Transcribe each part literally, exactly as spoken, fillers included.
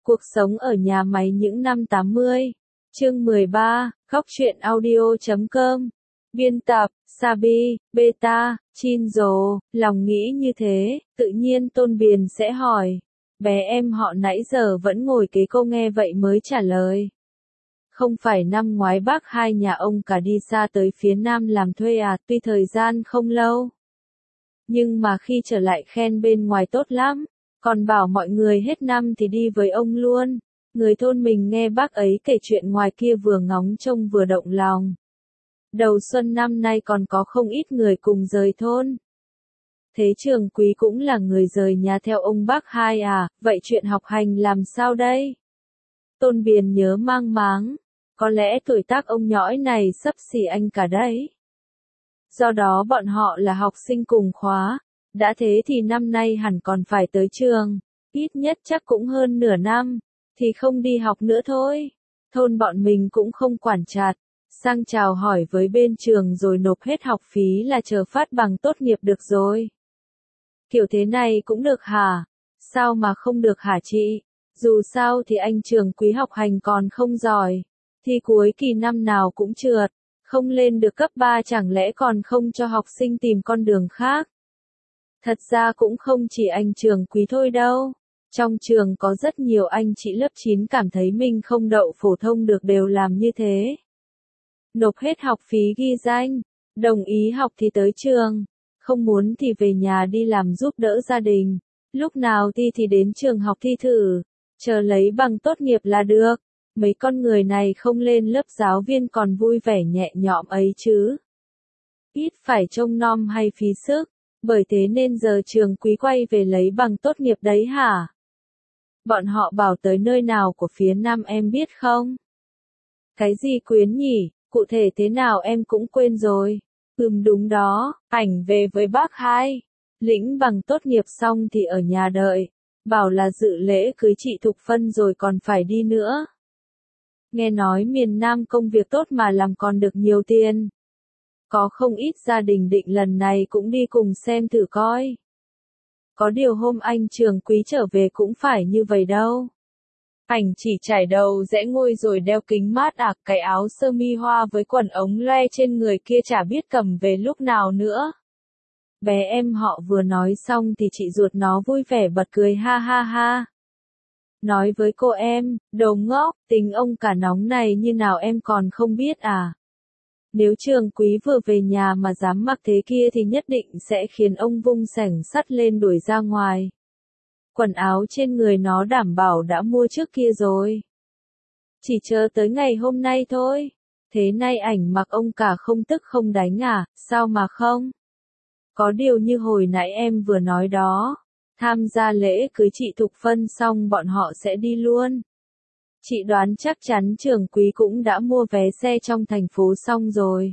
Cuộc sống ở nhà máy những năm tám mươi. Chương mười ba, Góc truyện audio chấm com. Biên tập, Sabi, Beta, Chinzo, lòng nghĩ như thế, tự nhiên Tôn Biền sẽ hỏi. Bé em họ nãy giờ vẫn ngồi kế cô nghe vậy mới trả lời. Không phải năm ngoái bác hai nhà ông cả đi xa tới phía Nam làm thuê à, tuy thời gian không lâu. Nhưng mà khi trở lại khen bên ngoài tốt lắm, còn bảo mọi người hết năm thì đi với ông luôn. Người thôn mình nghe bác ấy kể chuyện ngoài kia vừa ngóng trông vừa động lòng. Đầu xuân năm nay còn có không ít người cùng rời thôn. Thế Trường Quý cũng là người rời nhà theo ông bác hai à, vậy chuyện học hành làm sao đây? Tôn Biền nhớ mang máng, có lẽ tuổi tác ông nhõi này sắp xỉ anh cả đấy. Do đó bọn họ là học sinh cùng khóa, đã thế thì năm nay hẳn còn phải tới trường, ít nhất chắc cũng hơn nửa năm, thì không đi học nữa thôi. Thôn bọn mình cũng không quản chặt, sang chào hỏi với bên trường rồi nộp hết học phí là chờ phát bằng tốt nghiệp được rồi. Kiểu thế này cũng được hả? Sao mà không được hả chị? Dù sao thì anh Trường Quý học hành còn không giỏi, thi cuối kỳ năm nào cũng trượt, không lên được cấp ba chẳng lẽ còn không cho học sinh tìm con đường khác. Thật ra cũng không chỉ anh Trường Quý thôi đâu. Trong trường có rất nhiều anh chị lớp chín cảm thấy mình không đậu phổ thông được đều làm như thế. Nộp hết học phí ghi danh, đồng ý học thì tới trường, không muốn thì về nhà đi làm giúp đỡ gia đình, lúc nào thi thì đến trường học thi thử, chờ lấy bằng tốt nghiệp là được. Mấy con người này không lên lớp giáo viên còn vui vẻ nhẹ nhõm ấy chứ. Ít phải trông nom hay phí sức, bởi thế nên giờ Trường Quý quay về lấy bằng tốt nghiệp đấy hả? Bọn họ bảo tới nơi nào của phía Nam em biết không? Cái gì Quyến nhỉ, cụ thể thế nào em cũng quên rồi. Ừm đúng đó, ảnh về với bác hai. Lĩnh bằng tốt nghiệp xong thì ở nhà đợi, bảo là dự lễ cưới chị Thục Phân rồi còn phải đi nữa. Nghe nói miền Nam công việc tốt mà làm còn được nhiều tiền. Có không ít gia đình định lần này cũng đi cùng xem thử coi. Có điều hôm anh Trường Quý trở về cũng phải như vậy đâu. Ảnh chỉ trải đầu rẽ ngôi rồi đeo kính mát à, cái áo sơ mi hoa với quần ống loe trên người kia chả biết cầm về lúc nào nữa. Bé em họ vừa nói xong thì chị ruột nó vui vẻ bật cười ha ha ha. Nói với cô em, đồ ngốc, tính ông cả nóng này như nào em còn không biết à. Nếu Trường Quý vừa về nhà mà dám mặc thế kia thì nhất định sẽ khiến ông vung xẻng sắt lên đuổi ra ngoài. Quần áo trên người nó đảm bảo đã mua trước kia rồi. Chỉ chờ tới ngày hôm nay thôi. Thế nay ảnh mặc ông cả không tức không đánh à, sao mà không? Có điều như hồi nãy em vừa nói đó, tham gia lễ cưới chị Thục Phân xong bọn họ sẽ đi luôn. Chị đoán chắc chắn Trường Quý cũng đã mua vé xe trong thành phố xong rồi.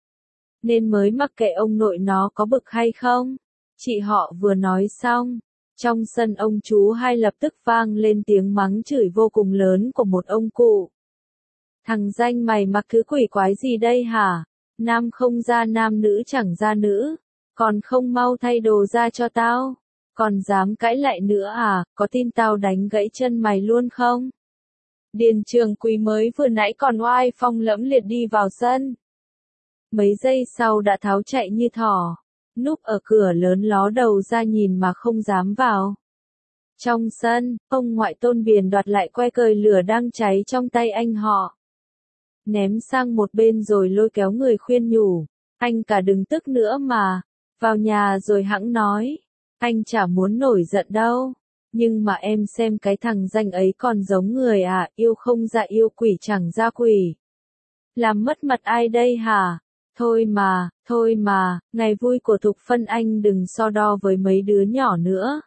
Nên mới mặc kệ ông nội nó có bực hay không. Chị họ vừa nói xong, trong sân ông chú hai lập tức vang lên tiếng mắng chửi vô cùng lớn của một ông cụ. Thằng danh mày mặc thứ quỷ quái gì đây hả? Nam không ra nam, nữ chẳng ra nữ. Còn không mau thay đồ ra cho tao. Còn dám cãi lại nữa à, có tin tao đánh gãy chân mày luôn không? Điền Trường Quý mới vừa nãy còn oai phong lẫm liệt đi vào sân. Mấy giây sau đã tháo chạy như thỏ, núp ở cửa lớn ló đầu ra nhìn mà không dám vào. Trong sân, ông ngoại Tôn Biền đoạt lại que cời lửa đang cháy trong tay anh họ. Ném sang một bên rồi lôi kéo người khuyên nhủ, anh cả đừng tức nữa mà, vào nhà rồi hẵng nói, anh chả muốn nổi giận đâu. Nhưng mà em xem cái thằng danh ấy còn giống người à, yêu không ra yêu quỷ chẳng ra quỷ. Làm mất mặt ai đây hả? Thôi mà, thôi mà, ngày vui của Thục Phân anh đừng so đo với mấy đứa nhỏ nữa.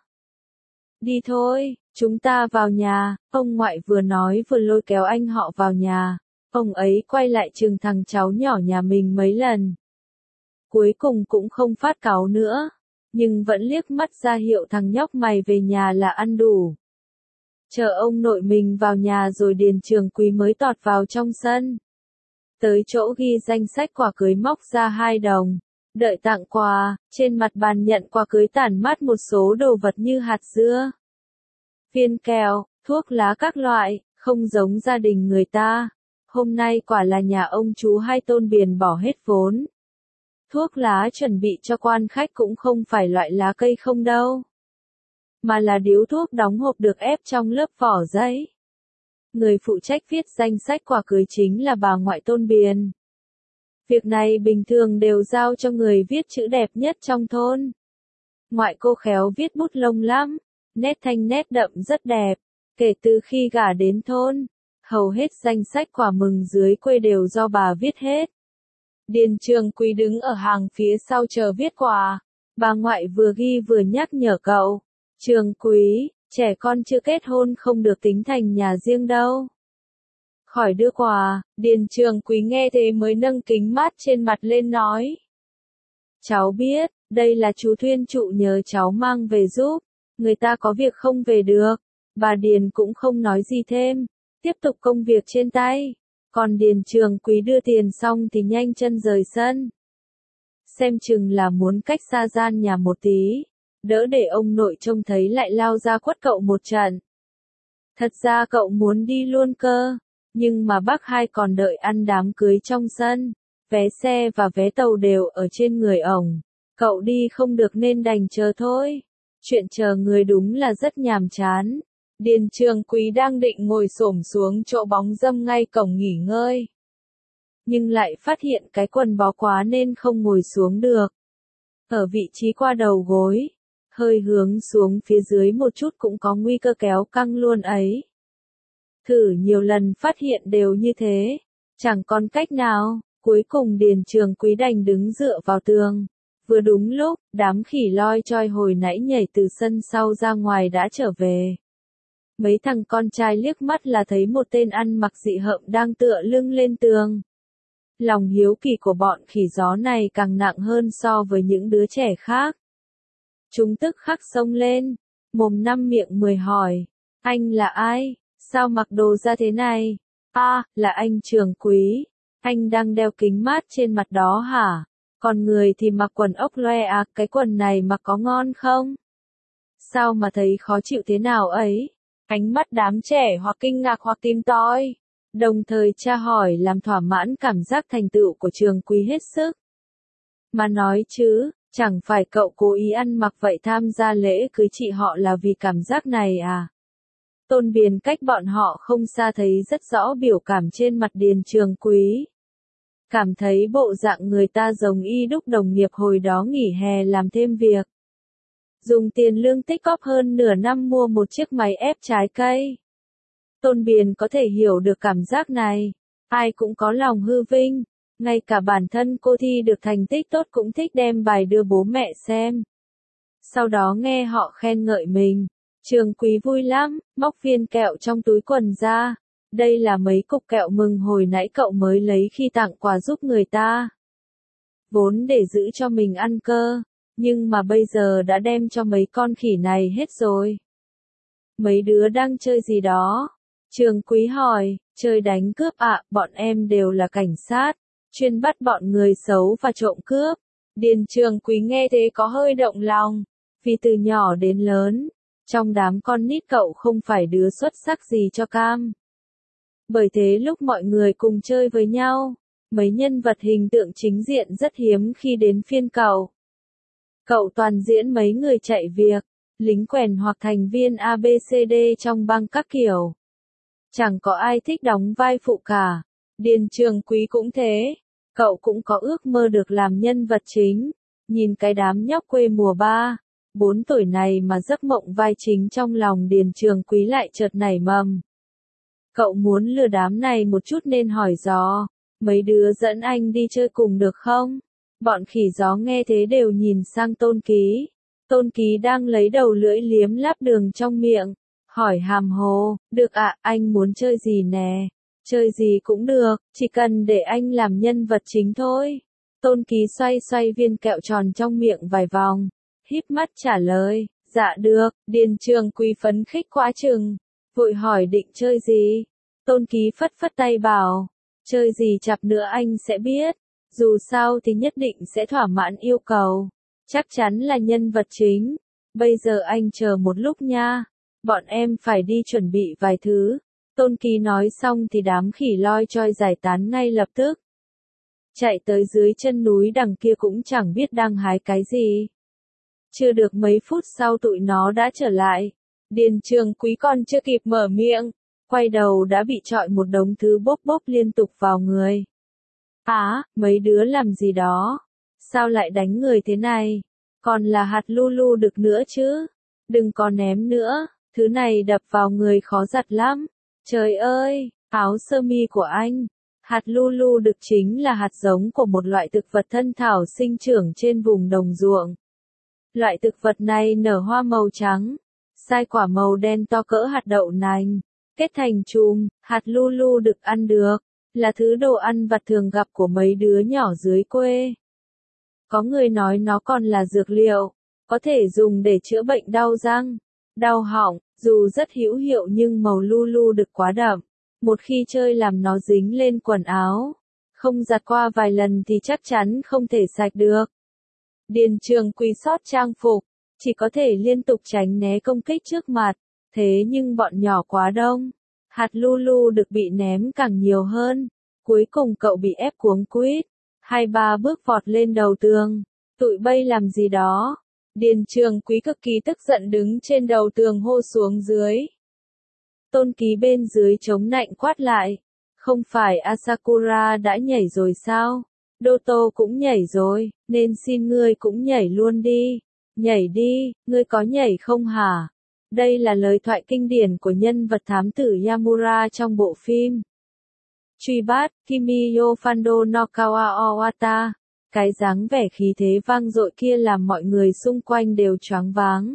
Đi thôi, chúng ta vào nhà, ông ngoại vừa nói vừa lôi kéo anh họ vào nhà. Ông ấy quay lại chừng thằng cháu nhỏ nhà mình mấy lần. Cuối cùng cũng không phát cáu nữa. Nhưng vẫn liếc mắt ra hiệu thằng nhóc mày về nhà là ăn đủ. Chờ ông nội mình vào nhà rồi Điền Trường Quý mới tọt vào trong sân. Tới chỗ ghi danh sách quà cưới móc ra hai đồng. Đợi tặng quà, trên mặt bàn nhận quà cưới tản mát một số đồ vật như hạt dưa, viên kẹo, thuốc lá các loại, không giống gia đình người ta. Hôm nay quả là nhà ông chú hai Tôn Biền bỏ hết vốn. Thuốc lá chuẩn bị cho quan khách cũng không phải loại lá cây không đâu, mà là điếu thuốc đóng hộp được ép trong lớp vỏ giấy. Người phụ trách viết danh sách quà cưới chính là bà ngoại Tôn Biền. Việc này bình thường đều giao cho người viết chữ đẹp nhất trong thôn. Ngoại cô khéo viết bút lông lắm, nét thanh nét đậm rất đẹp. Kể từ khi gả đến thôn, hầu hết danh sách quà mừng dưới quê đều do bà viết hết. Điền Trường Quý đứng ở hàng phía sau chờ viết quà. Bà ngoại vừa ghi vừa nhắc nhở cậu. Trường Quý, trẻ con chưa kết hôn không được tính thành nhà riêng đâu. Khỏi đưa quà, Điền Trường Quý nghe thế mới nâng kính mát trên mặt lên nói. Cháu biết, đây là chú Thuyên Trụ nhờ cháu mang về giúp. Người ta có việc không về được. Bà Điền cũng không nói gì thêm, tiếp tục công việc trên tay. Còn Điền Trường Quý đưa tiền xong thì nhanh chân rời sân. Xem chừng là muốn cách xa gian nhà một tí, đỡ để ông nội trông thấy lại lao ra quất cậu một trận. Thật ra cậu muốn đi luôn cơ, nhưng mà bác hai còn đợi ăn đám cưới trong sân. Vé xe và vé tàu đều ở trên người ổng. Cậu đi không được nên đành chờ thôi. Chuyện chờ người đúng là rất nhàm chán. Điền Trường Quý đang định ngồi xổm xuống chỗ bóng râm ngay cổng nghỉ ngơi, nhưng lại phát hiện cái quần bó quá nên không ngồi xuống được. Ở vị trí qua đầu gối, hơi hướng xuống phía dưới một chút cũng có nguy cơ kéo căng luôn ấy. Thử nhiều lần phát hiện đều như thế, chẳng còn cách nào, cuối cùng Điền Trường Quý đành đứng dựa vào tường. Vừa đúng lúc, đám khỉ loi choi hồi nãy nhảy từ sân sau ra ngoài đã trở về. Mấy thằng con trai liếc mắt là thấy một tên ăn mặc dị hợm đang tựa lưng lên tường. Lòng hiếu kỳ của bọn khỉ gió này càng nặng hơn so với những đứa trẻ khác. Chúng tức khắc xông lên, mồm năm miệng mười hỏi, anh là ai, sao mặc đồ ra thế này? A, à, là anh Trường Quý, anh đang đeo kính mát trên mặt đó hả? Còn người thì mặc quần ốc loe à, cái quần này mặc có ngon không? Sao mà thấy khó chịu thế nào ấy? Ánh mắt đám trẻ hoặc kinh ngạc hoặc tìm tòi, đồng thời tra hỏi làm thỏa mãn cảm giác thành tựu của Trường Quý hết sức. Mà nói chứ, chẳng phải cậu cố ý ăn mặc vậy tham gia lễ cưới chị họ là vì cảm giác này à? Tôn Biền cách bọn họ không xa thấy rất rõ biểu cảm trên mặt Điền Trường Quý. Cảm thấy bộ dạng người ta giống y đúc đồng nghiệp hồi đó nghỉ hè làm thêm việc. Dùng tiền lương tích cóp hơn nửa năm mua một chiếc máy ép trái cây. Tôn Biền có thể hiểu được cảm giác này. Ai cũng có lòng hư vinh. Ngay cả bản thân cô thi được thành tích tốt cũng thích đem bài đưa bố mẹ xem. Sau đó nghe họ khen ngợi mình. Trường Quý vui lắm, móc viên kẹo trong túi quần ra. Đây là mấy cục kẹo mừng hồi nãy cậu mới lấy khi tặng quà giúp người ta. Vốn để giữ cho mình ăn cơ, nhưng mà bây giờ đã đem cho mấy con khỉ này hết rồi. Mấy đứa đang chơi gì đó? Trường Quý hỏi, chơi đánh cướp ạ, à, bọn em đều là cảnh sát, chuyên bắt bọn người xấu và trộm cướp. Điền Trường Quý nghe thế có hơi động lòng, vì từ nhỏ đến lớn, trong đám con nít cậu không phải đứa xuất sắc gì cho cam. Bởi thế lúc mọi người cùng chơi với nhau, mấy nhân vật hình tượng chính diện rất hiếm khi đến phiên cậu. Cậu toàn diễn mấy người chạy việc, lính quèn hoặc thành viên a bê xê đê trong băng các kiểu. Chẳng có ai thích đóng vai phụ cả. Điền Trường Quý cũng thế, cậu cũng có ước mơ được làm nhân vật chính. Nhìn cái đám nhóc quê mùa ba, bốn tuổi này mà giấc mộng vai chính trong lòng Điền Trường Quý lại chợt nảy mầm. Cậu muốn lừa đám này một chút nên hỏi dò, mấy đứa dẫn anh đi chơi cùng được không? Bọn khỉ gió nghe thế đều nhìn sang Tôn Ký. Tôn Ký đang lấy đầu lưỡi liếm láp đường trong miệng, hỏi hàm hồ, được ạ, à, anh muốn chơi gì nè? Chơi gì cũng được, chỉ cần để anh làm nhân vật chính thôi. Tôn Ký xoay xoay viên kẹo tròn trong miệng vài vòng, híp mắt trả lời, dạ được. Điền Trường Quý phấn khích quá chừng, vội hỏi định chơi gì? Tôn Ký phất phất tay bảo, chơi gì chập nữa anh sẽ biết, dù sao thì nhất định sẽ thỏa mãn yêu cầu, chắc chắn là nhân vật chính, bây giờ anh chờ một lúc nha. bọn em phải đi chuẩn bị vài thứ. Tôn Ký nói xong thì đám khỉ loi choi giải tán ngay lập tức. Chạy tới dưới chân núi đằng kia cũng chẳng biết đang hái cái gì. Chưa được mấy phút sau tụi nó đã trở lại. Điền Trường Quý còn chưa kịp mở miệng, quay đầu đã bị chọi một đống thứ bốp bốp liên tục vào người. Á, mấy đứa làm gì đó? Sao lại đánh người thế này? Còn là hạt lu lu đực nữa chứ? Đừng có ném nữa, thứ này đập vào người khó giặt lắm. Trời ơi, áo sơ mi của anh. Hạt lu lu đực chính là hạt giống của một loại thực vật thân thảo sinh trưởng trên vùng đồng ruộng. Loại thực vật này nở hoa màu trắng, sai quả màu đen to cỡ hạt đậu nành, kết thành chùm. Hạt lu lu đực ăn được, là thứ đồ ăn vặt thường gặp của mấy đứa nhỏ dưới quê. Có người nói nó còn là dược liệu, có thể dùng để chữa bệnh đau răng, đau họng. Dù rất hữu hiệu nhưng màu lu lu đực quá đậm, một khi chơi làm nó dính lên quần áo, không giặt qua vài lần thì chắc chắn không thể sạch được. Điền Trường Quý sót trang phục, chỉ có thể liên tục tránh né công kích trước mặt, thế nhưng bọn nhỏ quá đông, hạt lu lu đực bị ném càng nhiều hơn, cuối cùng cậu bị ép cuống quýt, hai ba bước vọt lên đầu tường. Tụi bay làm gì đó? Điền Trường Quý cực kỳ tức giận đứng trên đầu tường hô xuống dưới. Tôn Ký bên dưới chống nạnh quát lại. Không phải Asakura đã nhảy rồi sao? Doto cũng nhảy rồi, nên xin ngươi cũng nhảy luôn đi. Nhảy đi, ngươi có nhảy không hả? Đây là lời thoại kinh điển của nhân vật thám tử Yamura trong bộ phim Truy bắt, Kimiyo Fando no Kawa Owata. Cái dáng vẻ khí thế vang dội kia làm mọi người xung quanh đều choáng váng.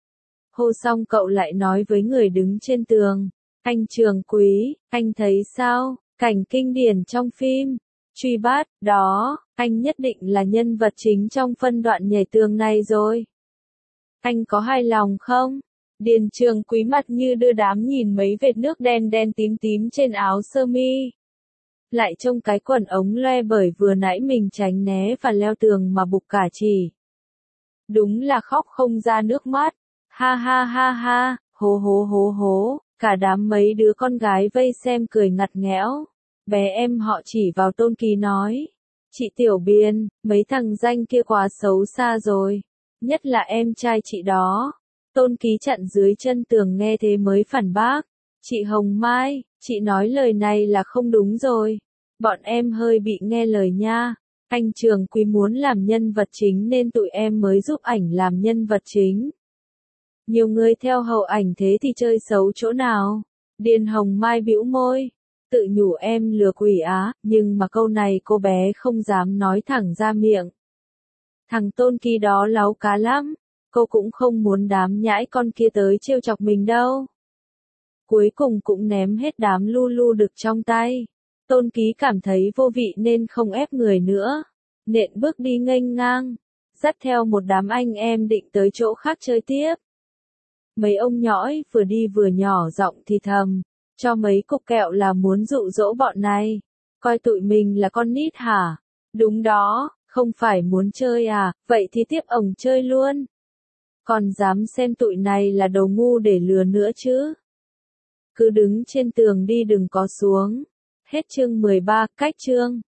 Hô xong cậu lại nói với người đứng trên tường. Anh Trường Quý, anh thấy sao? Cảnh kinh điển trong phim Truy bắt, đó, anh nhất định là nhân vật chính trong phân đoạn nhảy tường này rồi. Anh có hài lòng không? Điền Trường Quý mặt như đưa đám nhìn mấy vệt nước đen đen tím tím trên áo sơ mi. Lại trông cái quần ống loe bởi vừa nãy mình tránh né và leo tường mà bục cả chỉ. Đúng là khóc không ra nước mắt. Ha ha ha ha, hố hố hố hố, cả đám mấy đứa con gái vây xem cười ngặt nghẽo. Bé em họ chỉ vào Tôn Ký nói. Chị Tiểu Biên, mấy thằng danh kia quá xấu xa rồi. Nhất là em trai chị đó. Tôn Ký chặn dưới chân tường nghe thế mới phản bác. Chị Hồng Mai, chị nói lời này là không đúng rồi. Bọn em hơi bị nghe lời nha. Anh Trường Quý muốn làm nhân vật chính nên tụi em mới giúp ảnh làm nhân vật chính. Nhiều người theo hậu ảnh thế thì chơi xấu chỗ nào? Điền Hồng Mai bĩu môi. Tự nhủ em lừa quỷ á, nhưng mà câu này cô bé không dám nói thẳng ra miệng. Thằng Tôn Ký đó láu cá lắm. Cô cũng không muốn đám nhãi con kia tới trêu chọc mình đâu. Cuối cùng cũng ném hết đám lu lu đực trong tay. Tôn Ký cảm thấy vô vị nên không ép người nữa. Nện bước đi nghênh ngang, dắt theo một đám anh em định tới chỗ khác chơi tiếp. Mấy ông nhõi vừa đi vừa nhỏ giọng thì thầm, cho mấy cục kẹo là muốn dụ dỗ bọn này. Coi tụi mình là con nít hả? Đúng đó, không phải muốn chơi à, vậy thì tiếp ổng chơi luôn. Còn dám xem tụi này là đồ ngu để lừa nữa chứ. Cứ đứng trên tường đi đừng có xuống. Hết chương mười ba, cách chương.